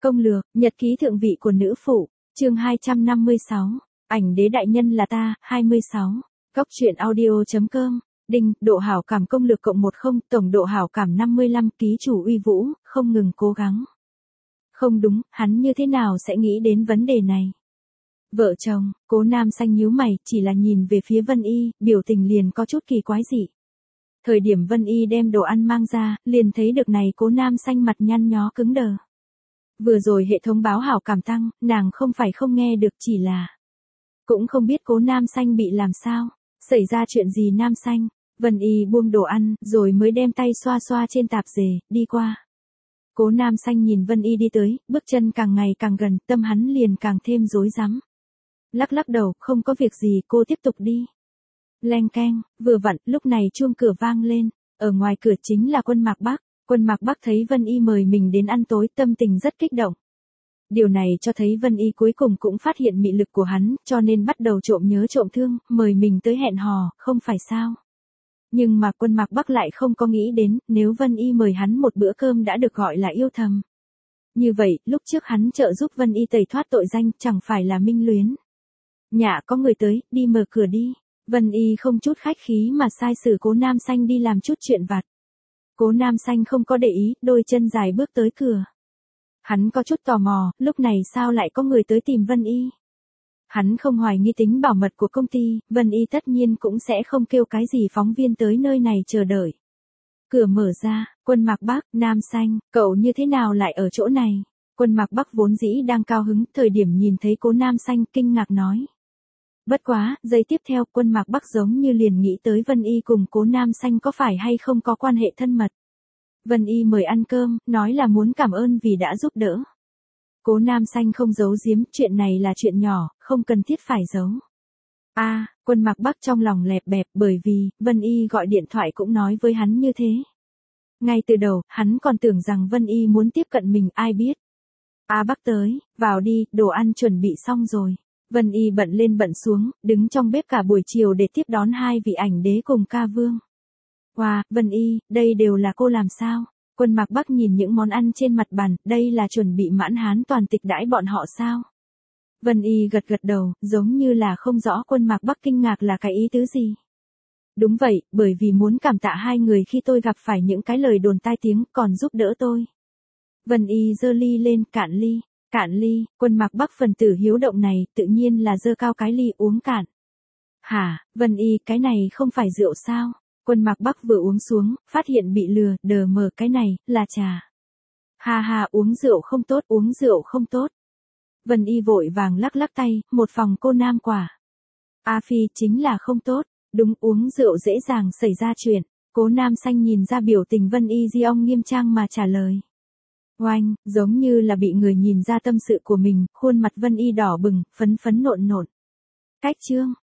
Công lược, nhật ký thượng vị của nữ phụ, chương 256, ảnh đế đại nhân là ta, 26, góc truyện audio.com, đinh, độ hảo cảm công lược cộng 10, tổng độ hảo cảm 55, ký chủ uy vũ, không ngừng cố gắng. Không đúng, hắn như thế nào sẽ nghĩ đến vấn đề này? Vợ chồng, Cố Nam Xanh nhíu mày, chỉ là nhìn về phía Vân Y, biểu tình liền có chút kỳ quái dị. Thời điểm Vân Y đem đồ ăn mang ra, liền thấy được này Cố Nam Xanh mặt nhăn nhó cứng đờ. Vừa rồi hệ thống báo hảo cảm tăng, nàng không phải không nghe được, chỉ là cũng không biết Cố Nam Xanh bị làm sao, xảy ra chuyện gì. Nam Xanh, Vân Y buông đồ ăn, rồi mới đem tay xoa xoa trên tạp dề, đi qua. Cố Nam Xanh nhìn Vân Y đi tới, bước chân càng ngày càng gần, tâm hắn liền càng thêm rối rắm. Lắc lắc đầu, không có việc gì, cô tiếp tục đi. Leng keng, vừa vặn, lúc này chuông cửa vang lên, ở ngoài cửa chính là Quân Mạc Bắc. Quân Mạc Bắc thấy Vân Y mời mình đến ăn tối, tâm tình rất kích động. Điều này cho thấy Vân Y cuối cùng cũng phát hiện mị lực của hắn, cho nên bắt đầu trộm nhớ trộm thương, mời mình tới hẹn hò, không phải sao. Nhưng mà Quân Mạc Bắc lại không có nghĩ đến, nếu Vân Y mời hắn một bữa cơm đã được gọi là yêu thầm. Như vậy, lúc trước hắn trợ giúp Vân Y tẩy thoát tội danh, chẳng phải là minh luyến. Nhạ, có người tới, đi mở cửa đi. Vân Y không chút khách khí mà sai sử Cố Nam Xanh đi làm chút chuyện vặt. Cố Nam Xanh không có để ý, đôi chân dài bước tới cửa. Hắn có chút tò mò, lúc này sao lại có người tới tìm Vân Y. Hắn không hoài nghi tính bảo mật của công ty, Vân Y tất nhiên cũng sẽ không kêu cái gì phóng viên tới nơi này chờ đợi. Cửa mở ra, Quân Mạc Bắc, Nam Xanh, cậu như thế nào lại ở chỗ này? Quân Mạc Bắc vốn dĩ đang cao hứng, thời điểm nhìn thấy Cố Nam Xanh kinh ngạc nói. Bất quá, giây tiếp theo Quân Mạc Bắc giống như liền nghĩ tới Vân Y cùng Cố Nam Xanh có phải hay không có quan hệ thân mật. Vân Y mời ăn cơm, nói là muốn cảm ơn vì đã giúp đỡ. Cố Nam Xanh không giấu giếm, chuyện này là chuyện nhỏ, không cần thiết phải giấu. Quân Mạc Bắc trong lòng lẹp bẹp, bởi vì, Vân Y gọi điện thoại cũng nói với hắn như thế. Ngay từ đầu, hắn còn tưởng rằng Vân Y muốn tiếp cận mình, ai biết. Bắc tới, vào đi, đồ ăn chuẩn bị xong rồi. Vân Y bận lên bận xuống, đứng trong bếp cả buổi chiều để tiếp đón hai vị ảnh đế cùng ca vương. Wow, Vân Y, đây đều là cô làm sao? Quân Mạc Bắc nhìn những món ăn trên mặt bàn, đây là chuẩn bị mãn hán toàn tịch đãi bọn họ sao? Vân Y gật gật đầu, giống như là không rõ Quân Mạc Bắc kinh ngạc là cái ý tứ gì. Đúng vậy, bởi vì muốn cảm tạ hai người khi tôi gặp phải những cái lời đồn tai tiếng, còn giúp đỡ tôi. Vân Y giơ ly lên, cạn ly. Cạn ly, Quân Mạc Bắc phần tử hiếu động này, tự nhiên là giơ cao cái ly uống cạn. Hả, Vân Y, cái này không phải rượu sao? Quân Mạc Bắc vừa uống xuống, phát hiện bị lừa, đờ mờ, cái này, là trà. Ha ha, uống rượu không tốt, uống rượu không tốt. Vân Y vội vàng lắc lắc tay, một phòng cô nam quả. Phi, chính là không tốt, đúng, uống rượu dễ dàng xảy ra chuyện. Cố Nam Xanh nhìn ra biểu tình Vân Y di ông nghiêm trang mà trả lời. Oanh, giống như là bị người nhìn ra tâm sự của mình, khuôn mặt Vân Y đỏ bừng, phấn phấn nộn nộn. Cách chương,